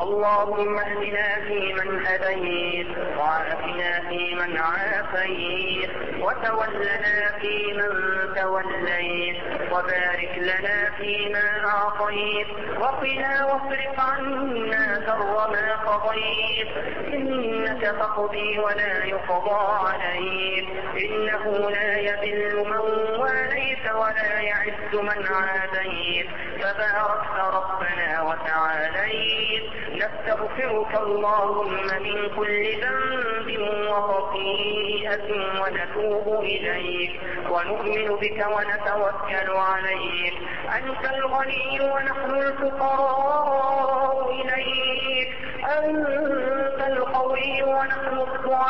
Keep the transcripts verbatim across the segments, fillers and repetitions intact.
اللهم اهدنا فيمن هديت، وعافنا فيمن عافيت، وتولنا فيمن توليت، وبارك لنا فيما أعطيت، وقنا واصرف عنا شر ما قضيت، إنك تقضي ولا يقضى عليك، إنه لا يذل من واليت ولا يعز من عاديت، تباركت ربنا وتعاليت. نستغفرك اللهم من كل ذنب وخطيئة ونتوب إليك، ونؤمن بك ونتوكل عليك. أنت الغني ونحن الفقراء إليك، أنت القوي ونحن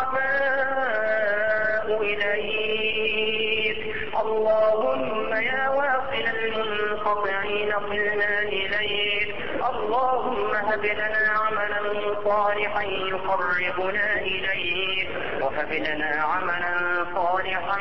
الضعفاء إليك. اللهم يا واصل المنقطعين صلنا إليك. اللهم هب لنا عملا صالحا يقربنا إليك، وهب لنا عملا صالحا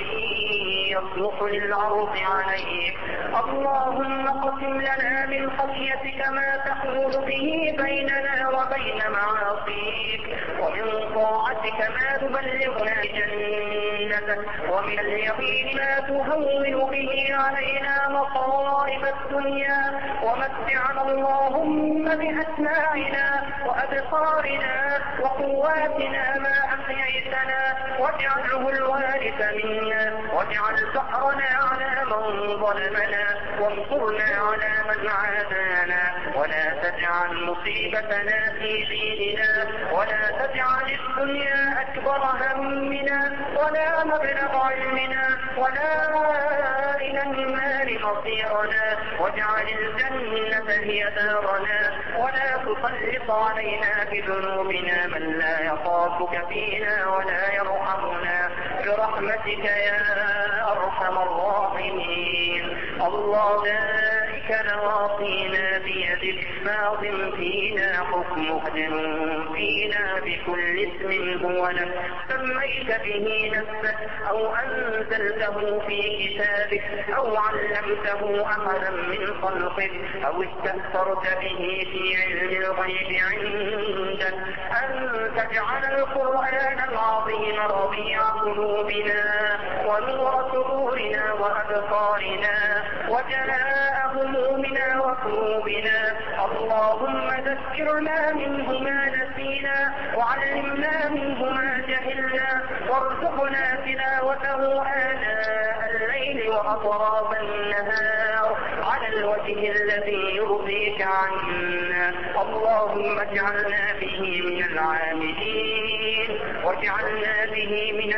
يصلح للعرض عليك. اللهم اقسم لنا من خشيتك ما تحول به بيننا وبين معاصيك، ومن طاعتك ما تبلغنا جنتك، ومن اليقين ما تهون به علينا مصائب الدنيا. ومتعنا اللهم بأسماعنا وأبصارنا وقواتنا ما أحييتنا، واجعله الوارث منا، واجعل ثأرنا على من ظلمنا، وانصرنا على من عادانا، ولا تجعل مصيبتنا في ديننا، ولا تجعل الدنيا أكبر همنا، ولا مبلغ علمنا، ولا إلى النار مصيرنا، واجعل الجنة هي دارنا، ولا تسلط علينا بذنوبنا من لا يخافك فينا ولا يرحمنا، برحمتك يا أرحم الراحمين. الله ذلك نواصينا بيدك، ماض فينا حكمك، عدل فينا بكل اسم هو لك سميت به نفسك، أو أنزلته في كتابك، أو علمته أحدا من خلقك، أو استأثرت به في علم الغيب عندك، أن تجعل القرآن العظيم ربيع قلوبنا ونور صدورنا وأبصارنا وجلاء همومنا وقلوبنا. اللهم ذكرنا منه ما نسينا، وعلمنا منه ما جهلنا، وارزقنا تلاوته آناء الليل وأطراف النهار على الوجه الذي يرضيك عنا. اللهم اجعلنا به من العاملين، واجعلنا به من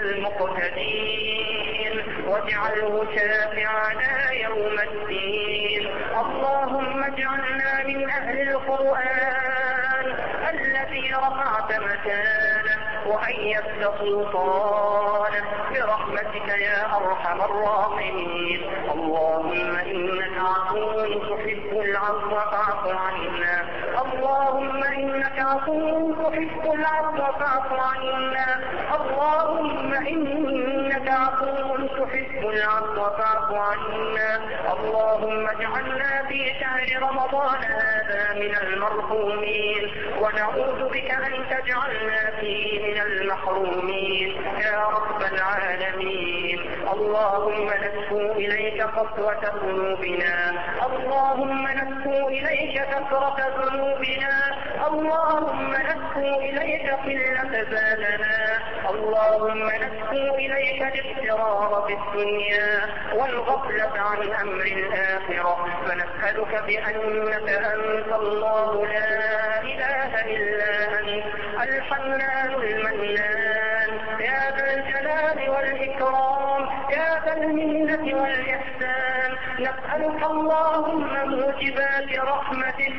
المقتدين، واجعله شافعنا يوم الدين. اللهم اجعلنا من أهل القرآن الذي رفعت مكانه وأيدت سلطانه، برحمتك يا أرحم الراحمين. اللهم إنك عفو تحب العفو فاعف عنا. اللهم إنك عفو تحب العفو فاعف عنا. اللهم إنك عفو تحب العفو فاعف عنا. اللهم اجعلنا في شهر رمضان هذا من المرحومين، ونعوذ بك أن تجعلنا فيه من المحرومين يا رب العالمين. اللهم نشكو إليك قسوة قلوبنا، اللهم نشكو إليك كثرة ذنوبنا، اللهم نشكو إليك قلة زادنا، اللهم نشكو إليك الاضطرار في الدنيا والغفلة عن أمر الآخرة. فنسألك بأنك أنت الله لا إله إلا أنت الحنان المنان، يا ذا الجلال والإكرام، يا ذا المنة والإحسان. نسألك اللهم موجبات رحمتك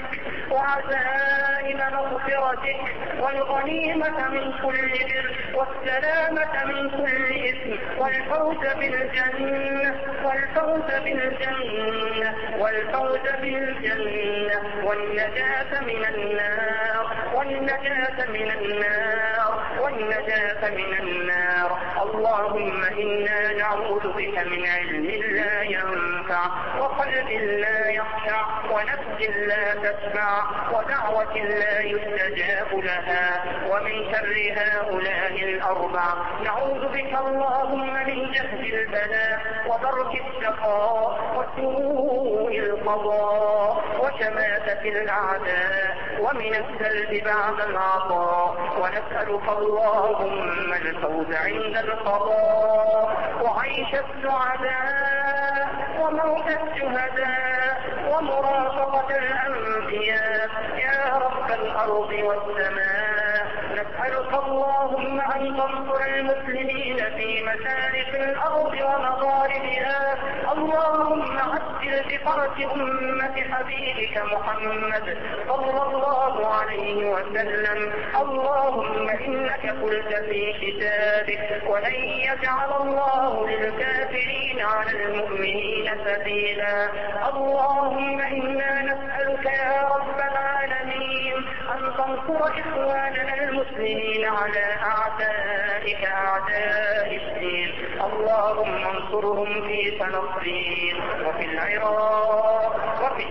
وعزائم مغفرتك، والغنيمة من كل بر، والسلامة من كل إثم، والفوز بالجنة، والفوز بالجنة، والفوز بالجنة، والنجاة من النار، والنجاة من النار، والنجاة من النار. اللهم إنا نعوذ بك من علم لا ينفع وقلب لا يخشع ونفس لا تسمع ودعوة لا يستجاب لها ومن شر هؤلاء الأربع. نعوذ بك اللهم من جهد البلاء ودرك الشقاء وسوء القضاء وشماتة الأعداء ومن السلب بعد العطاء. ونسألك اللهم الفوز عند القضاء وعيش السعداء وموت الشهداء ومرافقة الأنبياء يا رب الأرض والسماء. نسألك اللهم أن تنصر المسلمين في مشارق الأرض ومغاربها. اللهم عجل بفرج أمة حبيبك محمد صلى الله عليه وسلم. اللهم إنك قلت في كتابك ولن يجعل الله للكافرين على المؤمنين سبيلا. اللهم إنا نسألك يا رب العالمين أن تنصر إخواننا المسلمين على أعدائك أعداء الدين. اللهم انصرهم في فلسطين وفي العراق وفي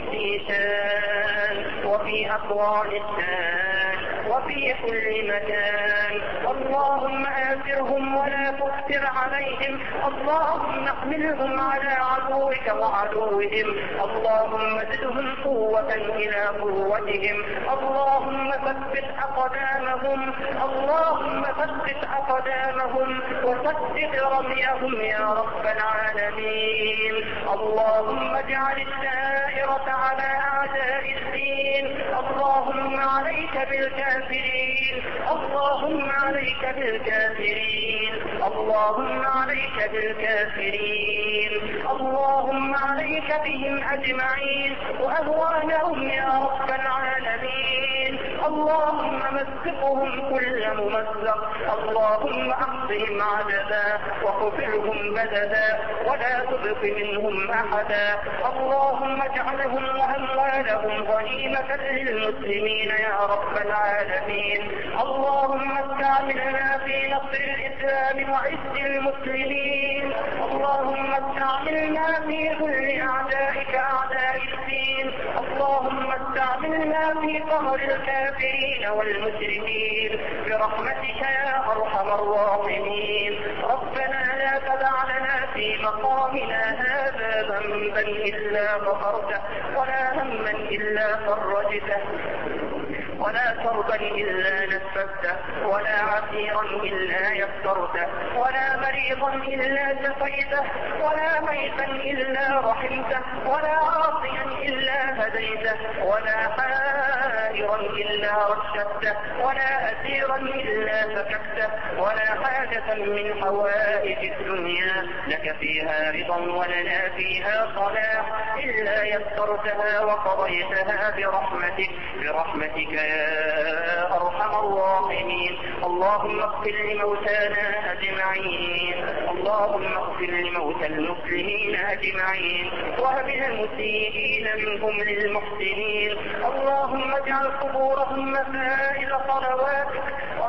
الشيشان وفي أفغانستان وفي كل مكان. اللهم آثرهم ولا تؤثر عليهم. اللهم احملهم على عدوك وعدوهم. اللهم زدهم قوة إلى قوتهم. اللهم ثبت أقدامهم. اللهم ثبت أقدامهم وسدد رميهم يا رب العالمين. اللهم اجعل الدائرة على أعداء الدين. اللهم عليك بالكافرين. اللهم عليك بالكافرين. اللهم عليك بالكافرين. اللهم عليك بهم أجمعين وأهوالهم يا رب العالمين. اللهم مزقهم كل ممزق. اللهم أحصهم عددا وقتلهم بددا ولا تبق منهم أحدا. اللهم اجعلهم وأموالهم غنيمة للمسلمين يا رب العالمين. اللهم استعملنا في نصر الإسلام وعز المسلمين. اللهم استعملنا في كل أعدائك أعداء الدين. اللهم استعملنا في قهر الكافرين والمشركين برحمتك يا أرحم الراحمين. ربنا لا تدع لنا في مقامنا هذا ذنبا إلا غفرته ولا هما إلا فرجته ولا كربا إلا نفسته ولا عسيرا إلا يسرته ولا مريضا إلا شفيته ولا ميتا إلا رحمته ولا عاصيا إلا هديته ولا حائرا إلا رشدته ولا أسيرا إلا فككته ولا حاجة من حوائج الدنيا لك فيها رضا ولنا فيها صلاح إلا يسرتها وقضيتها برحمتك برحمتك يا أرحم الراحمين. اللهم اغفر لموتانا أجمعين. اللهم اغفر لموتى المسلمين أجمعين وهب المسيئين منهم للمحسنين. اللهم اجعل قبورهم مسائل صلواتك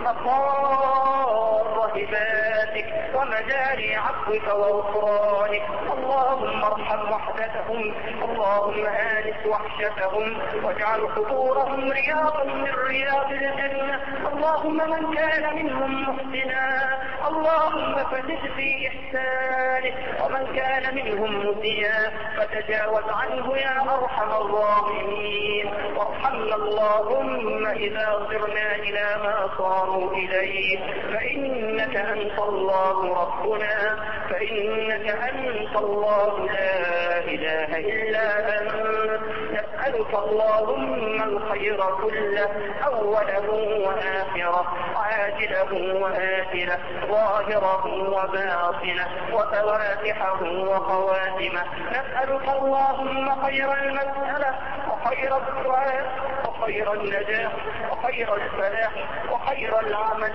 ومقار هباتك ومجاري عفوك وغفرانك. اللهم ارحم وحدتهم. اللهم آنس وحشتهم واجعل قبورهم رياضا من رياض الجنة. اللهم من كان منهم محسنا اللهم فزد في إحسانه ومن كان منهم مسيئا فتجاوز عنه يا أرحم الراحمين. وارحمنا اللهم إذا صرنا إلى ما صاروا إليه فإنك أنت الله ربنا فإنك أنت الله لا إله إلا أنت. نسألك اللهم الخير كله أوله وآخره عاجله وآخره ظاهره وباطنه وفواتحه وخواتمه. نسألك اللهم خير المسألة وخير الدعاء وخير النجاح وخير الفلاح وخير العمل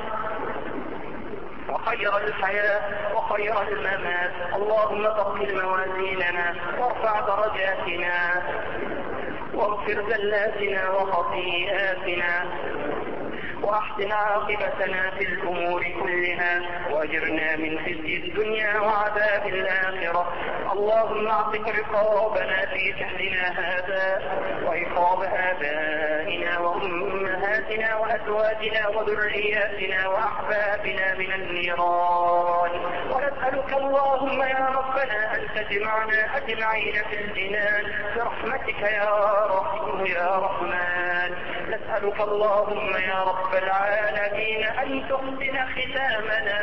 وخير الحياة وخير الممات. اللهم ثقل موازيننا وارفع درجاتنا واغفر زلاتنا وخطيئاتنا وأحسن وأحسن عاقبتنا في الأمور كلها وأجرنا من خزي الدنيا وعذاب الآخرة. اللهم اعتق رقابنا في شهرنا هذا وإيقاظ آبائنا وأمهاتنا وأزواجنا وذرياتنا وأحبابنا من النيران. ونسألك اللهم يا ربنا أن تجمعنا أجمعين في الجنان برحمتك يا رحيم يا رحمن. نسألك اللهم يا رب العالمين أن تحسن ختامنا.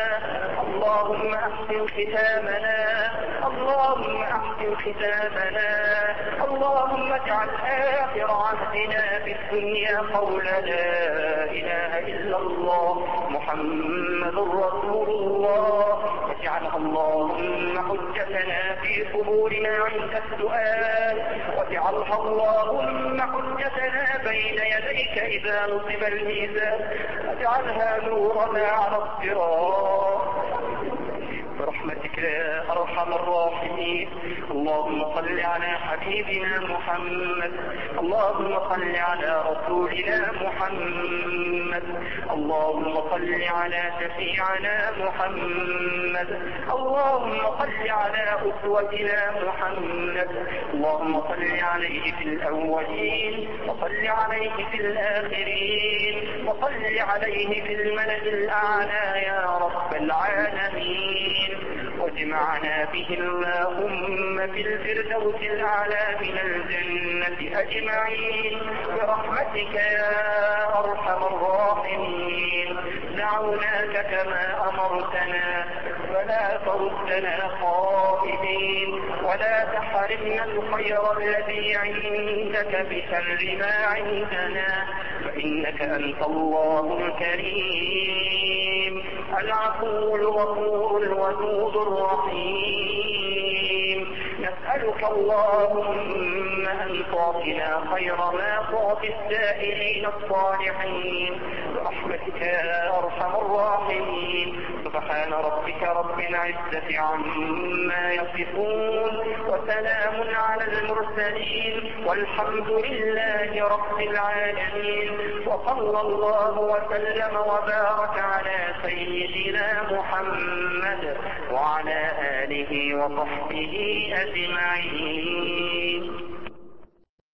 اللهم أحسن ختامنا اللهم أحسن ختامنا. اللهم اجعل آخر عهدنا في الدنيا قول لا إله إلا الله محمد رسول الله. واجعلها اللهم حجتنا في قبورنا عند السؤال. واجعلها اللهم حجتنا بين يديك إذا نصب الميزان. واجعلها نورنا على الصراط برحمتك يا أرحم الراحمين. اللهم صل على حبيبنا محمد. اللهم صل على رسولنا محمد. اللهم صل على شفيعنا محمد. اللهم صل على أسوتنا محمد. اللهم صل عليه في الأولين وصل عليه في الآخرين وصل عليه في الملأ الأعلى يا رب العالمين. واجمعنا به اللهم في الفردوس الأعلى من الجنة أجمعين برحمتك يا أرحم الراحمين. دعوناك كما أمرتنا فلا تردنا خائبين ولا تحرمنا الخير الذي عندك بشر ما عندنا فإنك أنت الله الكريم العفو الغفور الودود الرحيم. نسألك اللهم أن تعطنا خير ما تعطي السائلين الصالحين برحمتك يا أرحم الراحمين. سبحان ربك رب العزة عما يصفون وسلام على المرسلين والحمد لله رب العالمين. وصلى الله وسلم وبارك على سيدنا محمد وعلى آله وصحبه أجمعين.